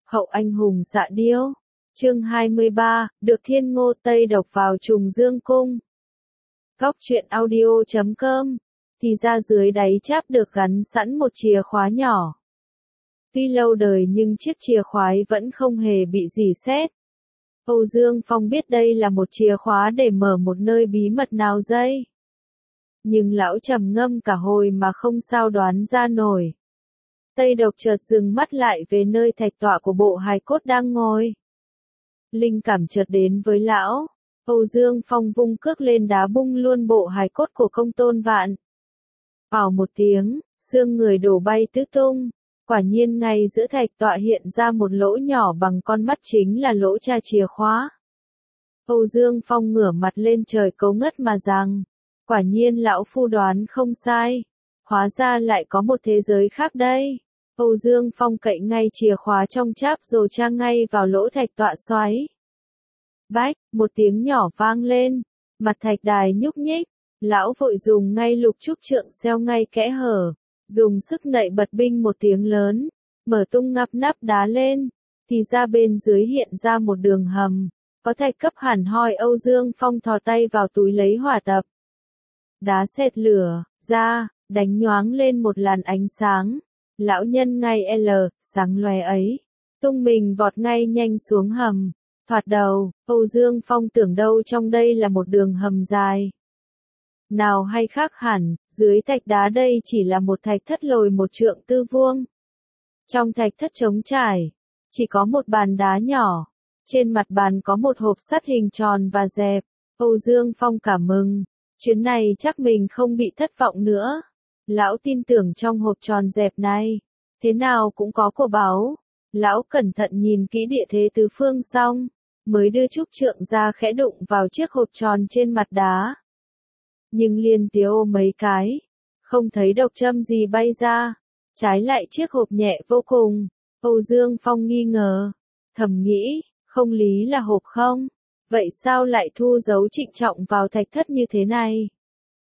Hậu anh hùng dạ điêu. Chương 23, được Thiên Ngô Tây độc vào Trùng Dương Cung. Góc truyện audio.com. Thì ra dưới đáy cháp được gắn sẵn một chìa khóa nhỏ. Tuy lâu đời nhưng chiếc chìa khóa vẫn không hề bị rỉ sét. Âu Dương Phong biết đây là một chìa khóa để mở một nơi bí mật nào dây. Nhưng lão trầm ngâm cả hồi mà không sao đoán ra nổi. Tây độc chợt dừng mắt lại về nơi thạch tọa của bộ hài cốt đang ngồi. Linh cảm chợt đến với lão. Âu Dương Phong vung cước lên đá bung luôn bộ hài cốt của Công Tôn Vạn. Ào một tiếng, xương người đổ bay tứ tung. Quả nhiên ngay giữa thạch tọa hiện ra một lỗ nhỏ bằng con mắt, chính là lỗ tra chìa khóa. Âu Dương Phong ngửa mặt lên trời cấu ngất mà rằng, quả nhiên lão phu đoán không sai. Hóa ra lại có một thế giới khác đây. Âu Dương Phong cậy ngay chìa khóa trong cháp rồi tra ngay vào lỗ thạch tọa xoáy. Bách, một tiếng nhỏ vang lên, mặt thạch đài nhúc nhích, lão vội dùng ngay lục trúc trượng xeo ngay kẽ hở, dùng sức nạy bật binh một tiếng lớn, mở tung ngắp nắp đá lên, thì ra bên dưới hiện ra một đường hầm, có thạch cấp hẳn hoi. Âu Dương Phong thò tay vào túi lấy hỏa tập. Đá xẹt lửa, ra, đánh nhoáng lên một làn ánh sáng. Lão nhân ngay sáng lóe ấy, tung mình vọt ngay nhanh xuống hầm. Thoạt đầu, Âu Dương Phong tưởng đâu trong đây là một đường hầm dài. Nào hay khác hẳn, dưới thạch đá đây chỉ là một thạch thất lồi một trượng tư vuông. Trong thạch thất trống trải, chỉ có một bàn đá nhỏ. Trên mặt bàn có một hộp sắt hình tròn và dẹp. Âu Dương Phong cảm mừng, chuyến này chắc mình không bị thất vọng nữa. Lão tin tưởng trong hộp tròn dẹp này, thế nào cũng có của báu. Lão cẩn thận nhìn kỹ địa thế tứ phương xong, mới đưa trúc trượng ra khẽ đụng vào chiếc hộp tròn trên mặt đá. Nhưng liên tiếp mấy cái, không thấy độc châm gì bay ra, trái lại chiếc hộp nhẹ vô cùng. Âu Dương Phong nghi ngờ, thầm nghĩ, không lý là hộp không? Vậy sao lại thu giấu trịnh trọng vào thạch thất như thế này?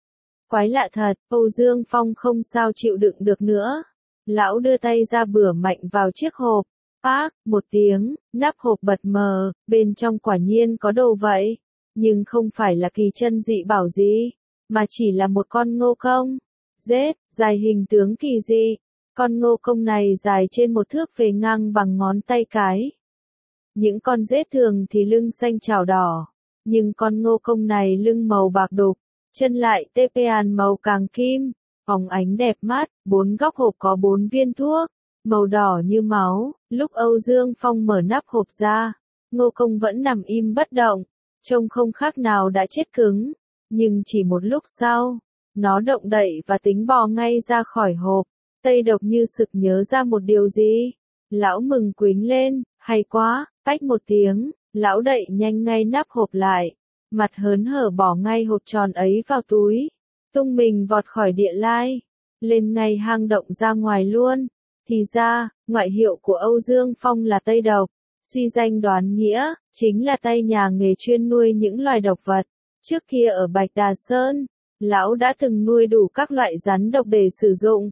Quái lạ thật, Âu Dương Phong không sao chịu đựng được nữa. Lão đưa tay ra bửa mạnh vào chiếc hộp. Phác, một tiếng, nắp hộp bật mờ, bên trong quả nhiên có đồ vậy. Nhưng không phải là kỳ chân dị bảo gì, mà chỉ là một con ngô công. Rết, dài hình tướng kỳ dị. Con ngô công này dài trên một thước, về ngang bằng ngón tay cái. Những con rết thường thì lưng xanh chảo đỏ, nhưng con ngô công này lưng màu bạc đục, chân lại tepean màu càng kim, phóng ánh đẹp mắt. Bốn góc hộp có 4 viên thuốc, màu đỏ như máu. Lúc Âu Dương Phong mở nắp hộp ra, ngô công vẫn nằm im bất động, trông không khác nào đã chết cứng. Nhưng chỉ một lúc sau, nó động đậy và tính bò ngay ra khỏi hộp. Tây độc như sực nhớ ra một điều gì. Lão mừng quính lên, hay quá, bách một tiếng, lão đậy nhanh ngay nắp hộp lại. Mặt hớn hở bỏ ngay hộp tròn ấy vào túi, tung mình vọt khỏi địa lai, lên ngay hang động ra ngoài luôn. Thì ra, ngoại hiệu của Âu Dương Phong là Tây Độc, suy danh đoán nghĩa, chính là tay nhà nghề chuyên nuôi những loài độc vật. Trước kia ở Bạch Đà Sơn, lão đã từng nuôi đủ các loại rắn độc để sử dụng.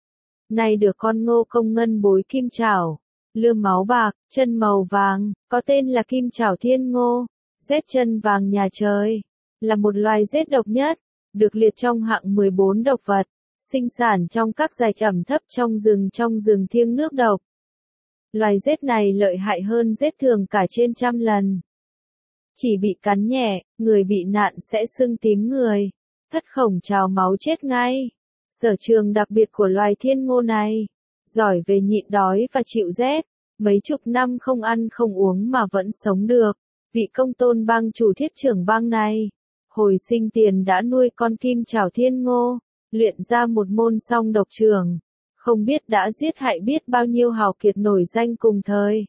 Nay được con ngô công ngân bối kim chảo, lưỡi máu bạc, chân màu vàng, có tên là Kim Chảo Thiên Ngô. Rết chân vàng nhà trời, là một loài rết độc nhất, được liệt trong hạng 14 độc vật, sinh sản trong các dải ẩm thấp trong rừng thiêng nước độc. Loài rết này lợi hại hơn rết thường cả trên 100 lần. Chỉ bị cắn nhẹ, người bị nạn sẽ sưng tím người, thất khổng trào máu chết ngay. Sở trường đặc biệt của loài thiên ngô này, giỏi về nhịn đói và chịu rét, mấy chục năm không ăn không uống mà vẫn sống được. Vị Công Tôn bang chủ Thiết Trưởng bang này, hồi sinh tiền đã nuôi con Kim Chảo Thiên Ngô, luyện ra một môn song độc trường, không biết đã giết hại biết bao nhiêu hào kiệt nổi danh cùng thời.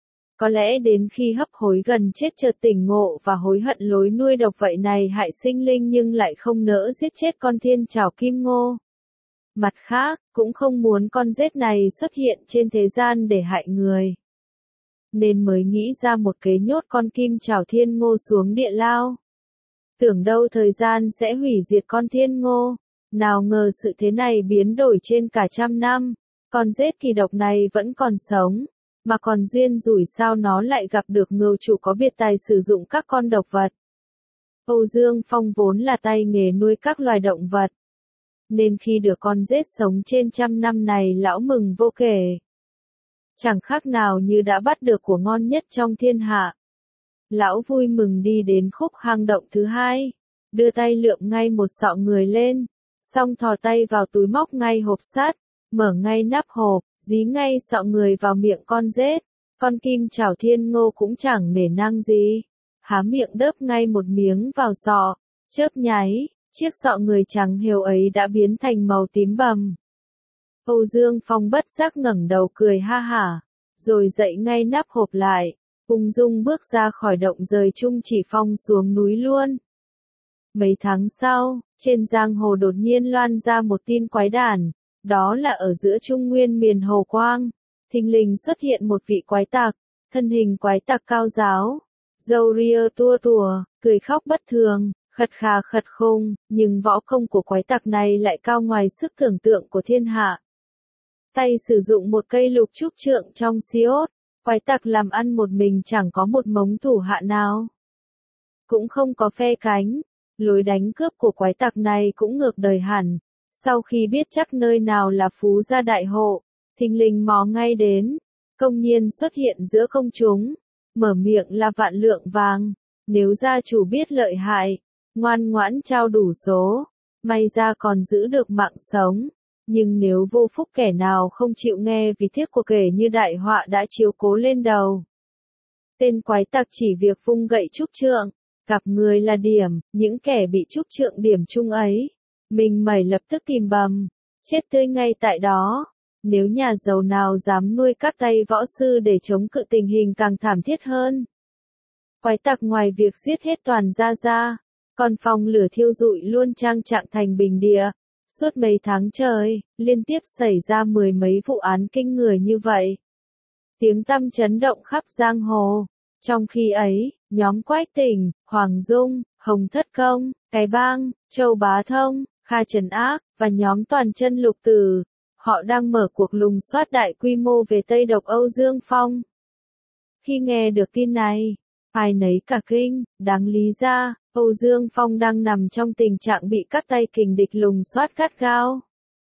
Có lẽ đến khi hấp hối gần chết chợt tỉnh ngộ và hối hận lối nuôi độc vậy này hại sinh linh, nhưng lại không nỡ giết chết con Thiên Chảo Kim Ngô. Mặt khác, cũng không muốn con rết này xuất hiện trên thế gian để hại người, nên mới nghĩ ra một kế nhốt con Kim Chảo Thiên Ngô xuống địa lao. Tưởng đâu thời gian sẽ hủy diệt con Thiên Ngô, nào ngờ sự thế này biến đổi trên cả 100 năm, con rết kỳ độc này vẫn còn sống, mà còn duyên rủi sao nó lại gặp được ngưu chủ có biệt tài sử dụng các con độc vật. Âu Dương Phong vốn là tay nghề nuôi các loài động vật, nên khi được con rết sống trên 100 năm này lão mừng vô kể. Chẳng khác nào như đã bắt được của ngon nhất trong thiên hạ. Lão vui mừng đi đến khúc hang động thứ hai, đưa tay lượm ngay một sọ người lên, xong thò tay vào túi móc ngay hộp sắt, mở ngay nắp hộp, dí ngay sọ người vào miệng con rết. Con kim chảo thiên ngô cũng chẳng nể nang gì, há miệng đớp ngay một miếng vào sọ, chớp nháy, chiếc sọ người trắng hều ấy đã biến thành màu tím bầm. Âu Dương Phong bất giác ngẩng đầu cười ha hả, rồi dậy ngay nắp hộp lại, ung dung bước ra khỏi động rời Trung Chỉ Phong xuống núi luôn. Mấy tháng sau, trên giang hồ đột nhiên loan ra một tin quái đản, đó là ở giữa Trung Nguyên miền Hồ Quang, thình lình xuất hiện một vị quái tặc, thân hình quái tặc cao ráo, râu ria tua tùa, cười khóc bất thường, khật khà khật khung, nhưng võ công của quái tặc này lại cao ngoài sức tưởng tượng của thiên hạ. Tay sử dụng một cây lục trúc trượng trong xiốt, quái tặc làm ăn một mình chẳng có một mống thủ hạ nào. Cũng không có phe cánh, lối đánh cướp của quái tặc này cũng ngược đời hẳn. Sau khi biết chắc nơi nào là phú gia đại hộ, thình lình mò ngay đến, công nhiên xuất hiện giữa công chúng, mở miệng là vạn lượng vàng, nếu gia chủ biết lợi hại, ngoan ngoãn trao đủ số, may ra còn giữ được mạng sống, nhưng nếu vô phúc kẻ nào không chịu nghe vì tiếc của kể như đại họa đã chiếu cố lên đầu. Tên quái tặc chỉ việc vung gậy trúc trượng, gặp người là điểm, những kẻ bị trúc trượng điểm chung ấy, mình mẩy lập tức kìm bầm, chết tươi ngay tại đó. Nếu nhà giàu nào dám nuôi các tay võ sư để chống cự tình hình càng thảm thiết hơn. Quái tặc ngoài việc giết hết toàn gia, còn phòng lửa thiêu rụi luôn trang trạng thành bình địa. Suốt mấy tháng trời, liên tiếp xảy ra mười mấy vụ án kinh người như vậy. Tiếng tăm chấn động khắp giang hồ. Trong khi ấy, nhóm Quách Tỉnh, Hoàng Dung, Hồng Thất Công, Cái Bang, Châu Bá Thông, Kha Trấn Ác, và nhóm Toàn Chân Lục Tử, họ đang mở cuộc lùng soát đại quy mô về Tây Độc Âu Dương Phong. Khi nghe được tin này, ai nấy cả kinh, đáng lý ra, Âu Dương Phong đang nằm trong tình trạng bị các tay kình địch lùng soát gắt gao.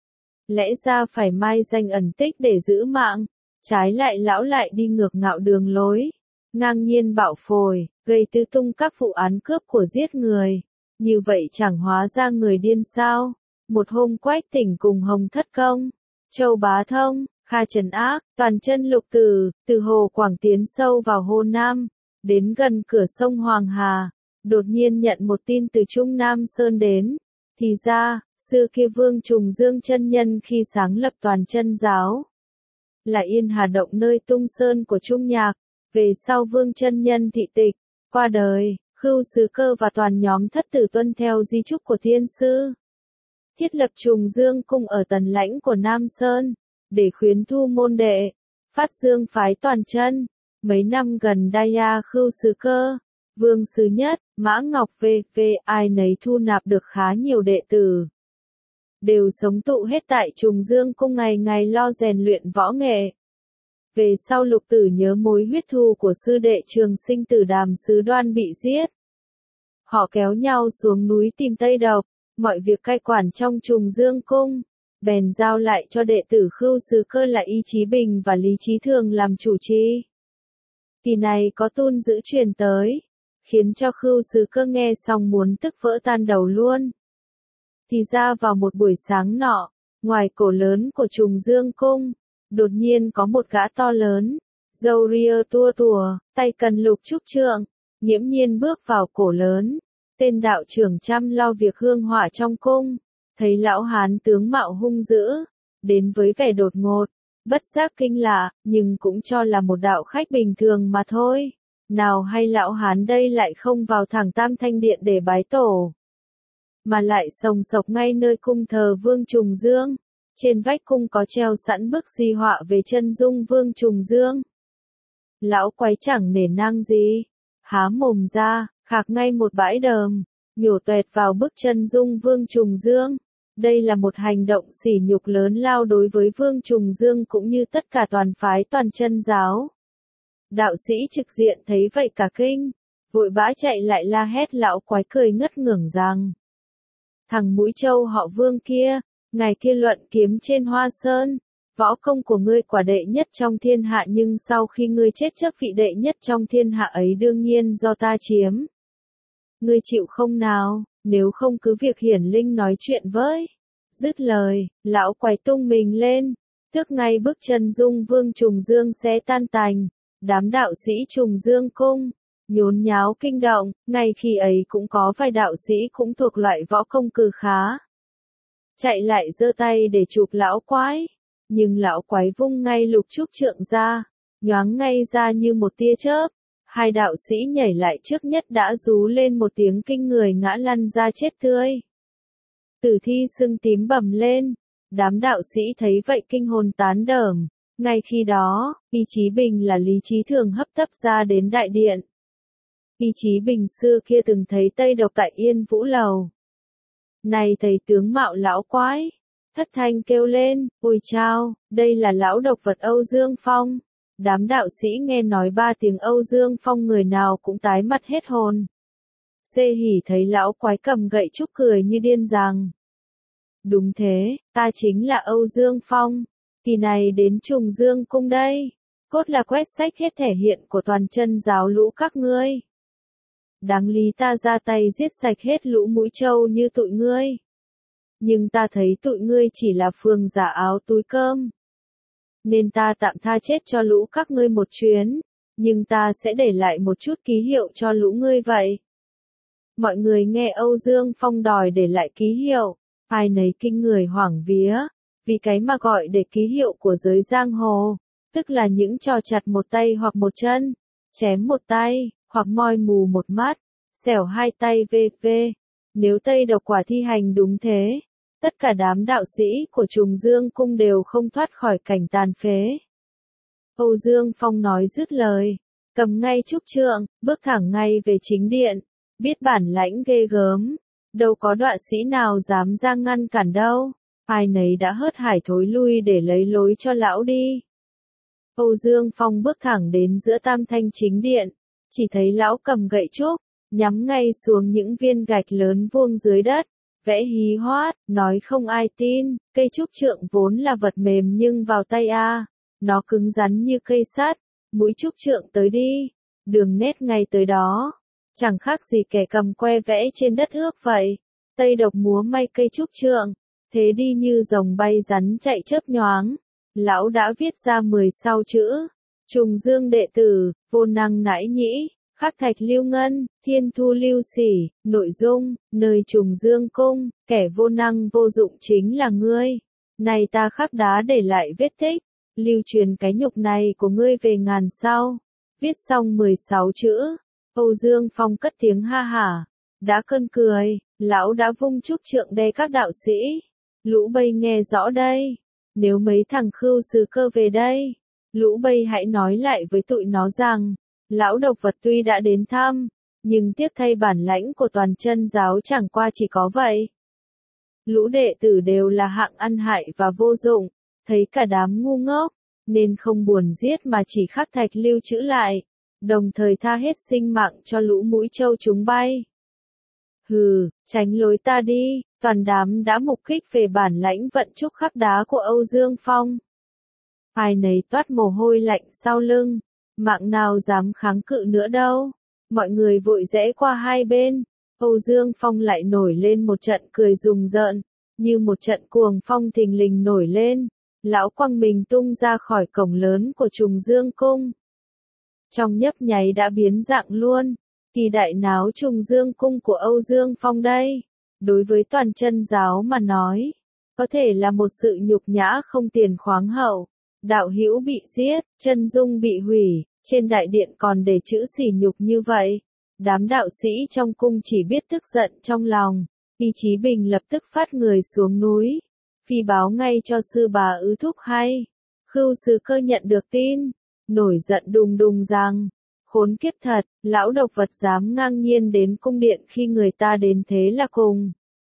Lẽ ra phải mai danh ẩn tích để giữ mạng, trái lại lão lại đi ngược ngạo đường lối, ngang nhiên bạo phồi, gây tứ tung các vụ án cướp của giết người. Như vậy chẳng hóa ra người điên sao? Một hôm Quách Tỉnh cùng Hồng Thất Công, Châu Bá Thông, Kha Trấn Ác, Toàn Chân Lục Tử, từ Hồ Quảng tiến sâu vào Hồ Nam, đến gần cửa sông Hoàng Hà, đột nhiên nhận một tin từ Trung Nam Sơn đến. Thì ra, xưa kia Vương Trùng Dương chân nhân khi sáng lập Toàn Chân giáo, là Yên Hà Động nơi tung sơn của Trung Nhạc, về sau Vương chân nhân thị tịch, qua đời, Khưu Sứ Cơ và toàn nhóm thất tử tuân theo di chúc của thiên sư, thiết lập Trùng Dương cung ở tần lãnh của Nam Sơn, để khuyến thu môn đệ, phát dương phái Toàn Chân. Mấy năm gần đây Khưu Sứ Cơ, Vương Sứ Nhất, Mã Ngọc v.v. ai nấy thu nạp được khá nhiều đệ tử, đều sống tụ hết tại Trùng Dương cung ngày ngày lo rèn luyện võ nghệ. Về sau Lục Tử nhớ mối huyết thù của sư đệ Trường Sinh Tử Đàm Sứ Đoan bị giết. Họ kéo nhau xuống núi tìm Tây Độc, mọi việc cai quản trong Trùng Dương cung, bèn giao lại cho đệ tử Khưu Sứ Cơ là Y Chí Bình và Lý Chí Thường làm chủ trì. Kỳ này có tun dữ truyền tới, khiến cho Khưu Sứ Cơ nghe xong muốn tức vỡ tan đầu luôn. Thì ra vào một buổi sáng nọ, ngoài cổ lớn của Trùng Dương cung, đột nhiên có một gã to lớn, râu ria tua tùa, tay cần lục trúc trượng, nghiễm nhiên bước vào cổ lớn. Tên đạo trưởng chăm lo việc hương hỏa trong cung, thấy lão hán tướng mạo hung dữ, đến với vẻ đột ngột, bất giác kinh lạ, nhưng cũng cho là một đạo khách bình thường mà thôi. Nào hay lão hán đây lại không vào thẳng Tam Thanh Điện để bái tổ, mà lại sồng sộc ngay nơi cung thờ Vương Trùng Dương. Trên vách cung có treo sẵn bức di họa về chân dung Vương Trùng Dương. Lão quái chẳng nể nang gì, há mồm ra, khạc ngay một bãi đờm, nhổ toẹt vào bức chân dung Vương Trùng Dương. Đây là một hành động sỉ nhục lớn lao đối với Vương Trùng Dương cũng như tất cả toàn phái toàn chân giáo. Đạo sĩ trực diện thấy vậy cả kinh, vội vã chạy lại la hét lão quái cười ngất ngưởng rằng: thằng mũi trâu họ Vương kia, ngày kia luận kiếm trên Hoa Sơn, võ công của ngươi quả đệ nhất trong thiên hạ, nhưng sau khi ngươi chết chức vị đệ nhất trong thiên hạ ấy đương nhiên do ta chiếm. Ngươi chịu không nào, nếu không cứ việc hiển linh nói chuyện với. Dứt lời, lão quái tung mình lên, tước ngay bước chân dung Vương Trùng Dương xé tan tành. Đám đạo sĩ Trùng Dương cung nhốn nháo kinh động, ngay khi ấy cũng có vài đạo sĩ cũng thuộc loại võ công cừ khá. Chạy lại giơ tay để chụp lão quái, nhưng lão quái vung ngay lục trúc trượng ra, nhoáng ngay ra như một tia chớp. Hai đạo sĩ nhảy lại trước nhất đã rú lên một tiếng kinh người ngã lăn ra chết tươi. Tử thi sưng tím bầm lên, đám đạo sĩ thấy vậy kinh hồn tán đờm. Ngay khi đó, Y Chí Bình là Lý Chí Thường hấp tấp ra đến đại điện. Y Chí Bình xưa kia từng thấy Tây Độc tại Yên Vũ Lầu. Này thấy tướng mạo lão quái, thất thanh kêu lên: ôi chao, đây là lão độc vật Âu Dương Phong. Đám đạo sĩ nghe nói ba tiếng Âu Dương Phong người nào cũng tái mặt hết hồn. Xê Hỉ thấy lão quái cầm gậy trúc cười như điên rằng: đúng thế, ta chính là Âu Dương Phong. Kỳ này đến Trùng Dương cung đây, cốt là quét sạch hết thể hiện của toàn chân giáo lũ các ngươi. Đáng lý ta ra tay giết sạch hết lũ mũi trâu như tụi ngươi. Nhưng ta thấy tụi ngươi chỉ là phường giả áo túi cơm. Nên ta tạm tha chết cho lũ các ngươi một chuyến, nhưng ta sẽ để lại một chút ký hiệu cho lũ ngươi vậy. Mọi người nghe Âu Dương Phong đòi để lại ký hiệu, ai nấy kinh người hoảng vía. Vì cái mà gọi để ký hiệu của giới giang hồ, tức là những trò chặt một tay hoặc một chân, chém một tay, hoặc moi mù một mắt, xẻo hai tay v.v. Nếu Tây Độc quả thi hành đúng thế, tất cả đám đạo sĩ của Trùng Dương cung đều không thoát khỏi cảnh tàn phế. Âu Dương Phong nói dứt lời, cầm ngay trúc trượng, bước thẳng ngay về chính điện, biết bản lãnh ghê gớm, đâu có đọa sĩ nào dám ra ngăn cản đâu. Ai nấy đã hớt hải thối lui để lấy lối cho lão đi. Âu Dương Phong bước thẳng đến giữa tam thanh chính điện, chỉ thấy lão cầm gậy trúc, nhắm ngay xuống những viên gạch lớn vuông dưới đất, vẽ hí hoát, nói không ai tin, cây trúc trượng vốn là vật mềm nhưng vào tay nó cứng rắn như cây sắt, mũi trúc trượng tới đi, đường nét ngay tới đó, chẳng khác gì kẻ cầm que vẽ trên đất ước vậy. Tây Độc múa may cây trúc trượng, thế đi như rồng bay rắn chạy chớp nhoáng. Lão đã viết ra 16 chữ: Trùng Dương đệ tử, vô năng nãi nhĩ, khắc thạch lưu ngân, thiên thu lưu sỉ. Nội dung: nơi Trùng Dương cung, kẻ vô năng vô dụng chính là ngươi. Này ta khắc đá để lại vết tích, lưu truyền cái nhục này của ngươi về ngàn sau. Viết xong 16 chữ, Âu Dương Phong cất tiếng ha hả. Đã cơn cười, lão đã vung trúc trượng đe các đạo sĩ. Lũ bây nghe rõ đây, nếu mấy thằng khưu sứ cơ về đây, lũ bây hãy nói lại với tụi nó rằng, lão độc vật tuy đã đến thăm, nhưng tiếc thay bản lãnh của toàn chân giáo chẳng qua chỉ có vậy. Lũ đệ tử đều là hạng ăn hại và vô dụng, thấy cả đám ngu ngốc, nên không buồn giết mà chỉ khắc thạch lưu trữ lại, đồng thời tha hết sinh mạng cho lũ mũi trâu chúng bay. Hừ, tránh lối ta đi. Toàn đám đã mục kích về bản lãnh vận trúc khắc đá của Âu Dương Phong. Ai nấy toát mồ hôi lạnh sau lưng, mạng nào dám kháng cự nữa đâu. Mọi người vội rẽ qua hai bên, Âu Dương Phong lại nổi lên một trận cười rùng rợn, như một trận cuồng phong thình lình nổi lên. Lão quăng mình tung ra khỏi cổng lớn của Trùng Dương cung. Trong nhấp nháy đã biến dạng luôn. Kỳ đại náo Trùng Dương cung của Âu Dương Phong đây, đối với toàn chân giáo mà nói, có thể là một sự nhục nhã không tiền khoáng hậu. Đạo hữu bị giết, chân dung bị hủy, trên đại điện còn để chữ sỉ nhục như vậy. Đám đạo sĩ trong cung chỉ biết tức giận trong lòng. Y Chí Bình lập tức phát người xuống núi, phi báo ngay cho sư bà Ứ Thúc hay. Khưu sứ cơ nhận được tin, nổi giận đùng đùng rằng, khốn kiếp thật, lão độc vật dám ngang nhiên đến cung điện khi người ta đến thế là cùng.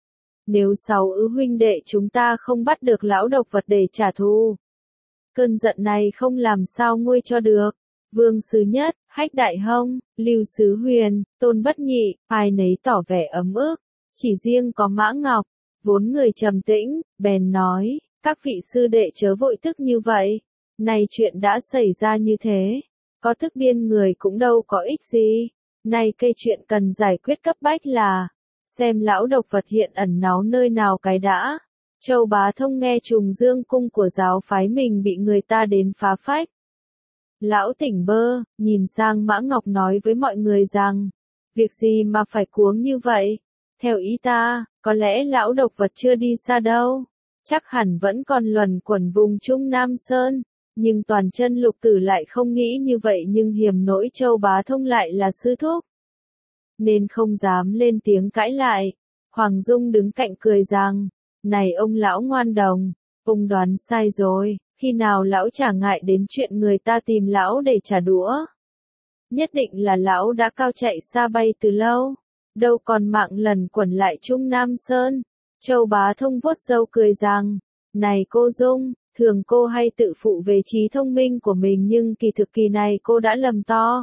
Nếu 6 huynh đệ chúng ta không bắt được lão độc vật để trả thù, cơn giận này không làm sao nguôi cho được. Vương Sứ Nhất, Hách Đại Hông, Lưu Sứ Huyền, Tôn Bất Nhị, ai nấy tỏ vẻ ấm ức. Chỉ riêng có Mã Ngọc, vốn người trầm tĩnh, bèn nói, các vị sư đệ chớ vội tức như vậy. Này chuyện đã xảy ra như thế, có tức điên người cũng đâu có ích gì. Này cây chuyện cần giải quyết cấp bách là, xem lão độc vật hiện ẩn náu nơi nào cái đã. Châu Bá Thông nghe Trùng Dương cung của giáo phái mình bị người ta đến phá phách. Lão tỉnh bơ, nhìn sang Mã Ngọc nói với mọi người rằng, việc gì mà phải cuống như vậy? Theo ý ta, có lẽ lão độc vật chưa đi xa đâu, chắc hẳn vẫn còn luẩn quẩn vùng Trung Nam Sơn. Nhưng Toàn Chân Lục Tử lại không nghĩ như vậy, nhưng hiềm nỗi Châu Bá Thông lại là sư thúc, nên không dám lên tiếng cãi lại. Hoàng Dung đứng cạnh cười rằng, này ông lão ngoan đồng, ông đoán sai rồi, khi nào lão chả ngại đến chuyện người ta tìm lão để trả đũa. Nhất định là lão đã cao chạy xa bay từ lâu, đâu còn mạng lần quẩn lại Trung Nam Sơn. Châu Bá Thông vuốt râu cười rằng, này cô Dung, thường cô hay tự phụ về trí thông minh của mình, nhưng kỳ thực kỳ này cô đã lầm to.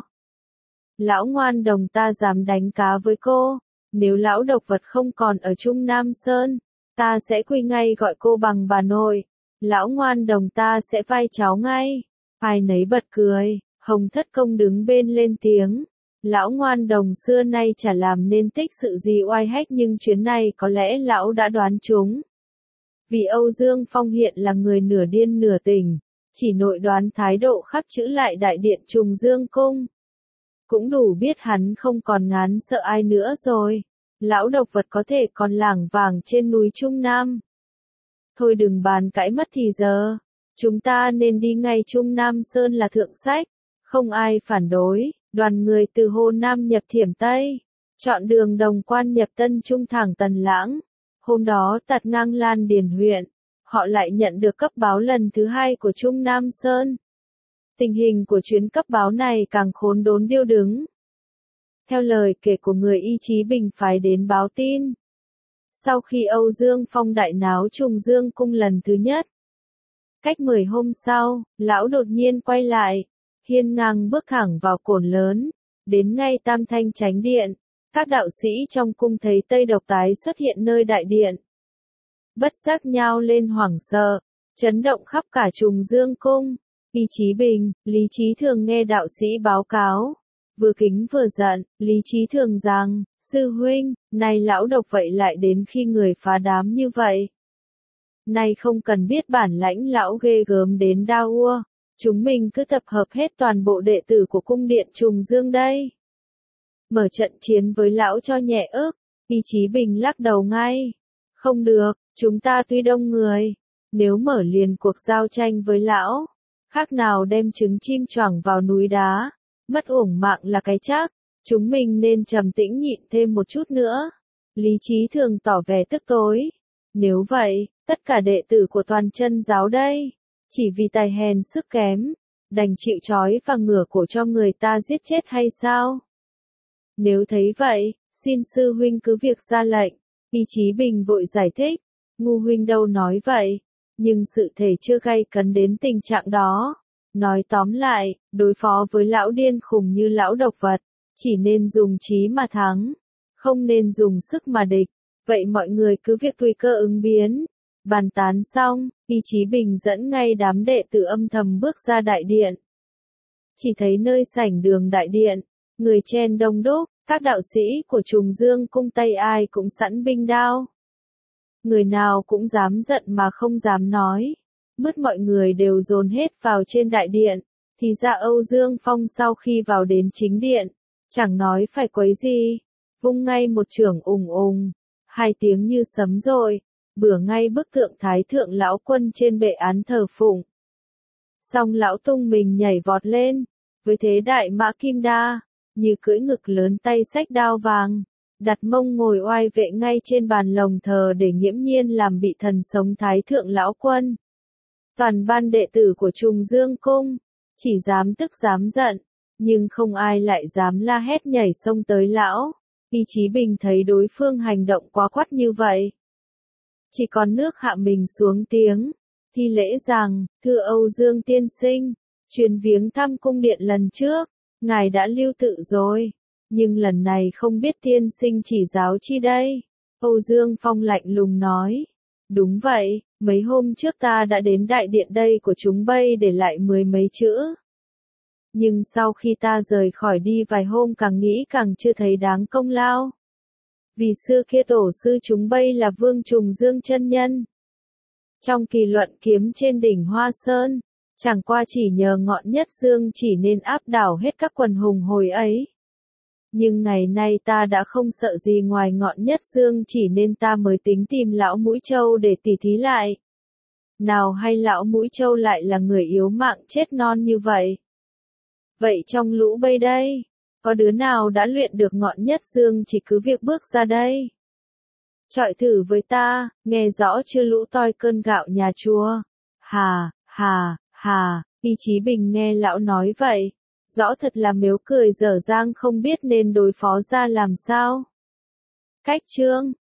Lão ngoan đồng ta dám đánh cá với cô, nếu lão độc vật không còn ở Trung Nam Sơn, ta sẽ quy ngay gọi cô bằng bà nội. Lão ngoan đồng ta sẽ vai cháu ngay. Ai nấy bật cười, Hồng Thất Công đứng bên lên tiếng. Lão ngoan đồng xưa nay chả làm nên tích sự gì oai hách, nhưng chuyến này có lẽ lão đã đoán trúng. Vì Âu Dương Phong hiện là người nửa điên nửa tỉnh, chỉ nội đoán thái độ khắc chữ lại đại điện Trùng Dương cung, cũng đủ biết hắn không còn ngán sợ ai nữa rồi. Lão độc vật có thể còn lảng vảng trên núi Trung Nam. Thôi đừng bàn cãi mất thì giờ, chúng ta nên đi ngay Trung Nam Sơn là thượng sách. Không ai phản đối, đoàn người từ Hồ Nam nhập Thiểm Tây, chọn đường Đồng Quan nhập Tân Trung thẳng Tần Lãng. Hôm đó tạt ngang Lan Điền huyện, họ lại nhận được cấp báo lần thứ 2 của Trung Nam Sơn. Tình hình của chuyến cấp báo này càng khốn đốn điêu đứng. Theo lời kể của người Y Chí Bình phái đến báo tin, sau khi Âu Dương Phong đại náo Trùng Dương cung lần thứ nhất, cách 10 hôm sau, lão đột nhiên quay lại, hiên ngang bước thẳng vào cổn lớn, đến ngay Tam Thanh Chánh Điện. Các đạo sĩ trong cung thấy Tây Độc tái xuất hiện nơi đại điện, bất giác nhao lên hoảng sợ, chấn động khắp cả Trùng Dương cung. Y Chí Bình, Lý Chí Thường nghe đạo sĩ báo cáo, vừa kính vừa giận. Lý Chí Thường rằng, sư huynh, này lão độc vậy lại đến khi người phá đám như vậy. Này không cần biết bản lãnh lão ghê gớm đến đao ua, chúng mình cứ tập hợp hết toàn bộ đệ tử của cung điện Trùng Dương đây. Mở trận chiến với lão cho nhẹ ức. Y Chí Bình lắc đầu ngay. Không được, chúng ta tuy đông người, nếu mở liền cuộc giao tranh với lão, khác nào đem trứng chim choảng vào núi đá, mất uổng mạng là cái chắc. Chúng mình nên trầm tĩnh nhịn thêm một chút nữa. Lý Chí Thường tỏ vẻ tức tối. Nếu vậy, tất cả đệ tử của Toàn Chân giáo đây, chỉ vì tài hèn sức kém, đành chịu trói và ngửa cổ cho người ta giết chết hay sao? Nếu thấy vậy, xin sư huynh cứ việc ra lệnh. Y Chí Bình vội giải thích. Ngu huynh đâu nói vậy, nhưng sự thể chưa gay cấn đến tình trạng đó. Nói tóm lại, đối phó với lão điên khùng như lão độc vật, chỉ nên dùng trí mà thắng, không nên dùng sức mà địch. Vậy mọi người cứ việc tùy cơ ứng biến. Bàn tán xong, Y Chí Bình dẫn ngay đám đệ tử âm thầm bước ra đại điện. Chỉ thấy nơi sảnh đường đại điện, người chen đông đúc, các đạo sĩ của Trùng Dương cung Tây ai cũng sẵn binh đao. Người nào cũng dám giận mà không dám nói. Mất mọi người đều dồn hết vào trên đại điện. Thì ra Âu Dương Phong sau khi vào đến chính điện, chẳng nói phải quấy gì, vung ngay một chưởng ùng ùng, 2 tiếng như sấm dội, bửa ngay bức tượng Thái Thượng Lão Quân trên bệ án thờ phụng. Xong lão tung mình nhảy vọt lên, với thế đại mã kim đa, như cưỡi ngực lớn tay xách đao vàng, đặt mông ngồi oai vệ ngay trên bàn lồng thờ để nghiễm nhiên làm bị thần sống Thái Thượng Lão Quân. Toàn ban đệ tử của Trùng Dương cung, chỉ dám tức dám giận, nhưng không ai lại dám la hét nhảy xông tới lão. Y Chí Bình thấy đối phương hành động quá quắt như vậy, Chỉ còn nước hạ mình xuống tiếng, thi lễ rằng, thưa Âu Dương tiên sinh, chuyến viếng thăm cung điện lần trước, ngài đã lưu tự rồi, nhưng lần này không biết tiên sinh chỉ giáo chi đây. Âu Dương Phong lạnh lùng nói, đúng vậy, mấy hôm trước ta đã đến đại điện đây của chúng bay để lại 10 mấy chữ. Nhưng sau khi ta rời khỏi đi vài hôm càng nghĩ càng chưa thấy đáng công lao. Vì xưa kia tổ sư chúng bay là Vương Trùng Dương chân nhân. Trong kỳ luận kiếm trên đỉnh Hoa Sơn, chẳng qua chỉ nhờ ngọn nhất dương chỉ nên áp đảo hết các quần hùng hồi ấy. Nhưng ngày nay ta đã không sợ gì ngoài ngọn nhất dương chỉ nên ta mới tính tìm lão Mũi Châu để tỉ thí lại. Nào hay lão Mũi Châu lại là người yếu mạng chết non như vậy. Vậy trong lũ bây đây, có đứa nào đã luyện được ngọn nhất dương chỉ cứ việc bước ra đây. Chọi thử với ta, nghe rõ chưa lũ toi cơn gạo nhà chùa. Hà, hà, hà, Y Chí Bình nghe lão nói vậy. Rõ thật là mếu cười dở dang không biết nên đối phó ra làm sao. Cách chương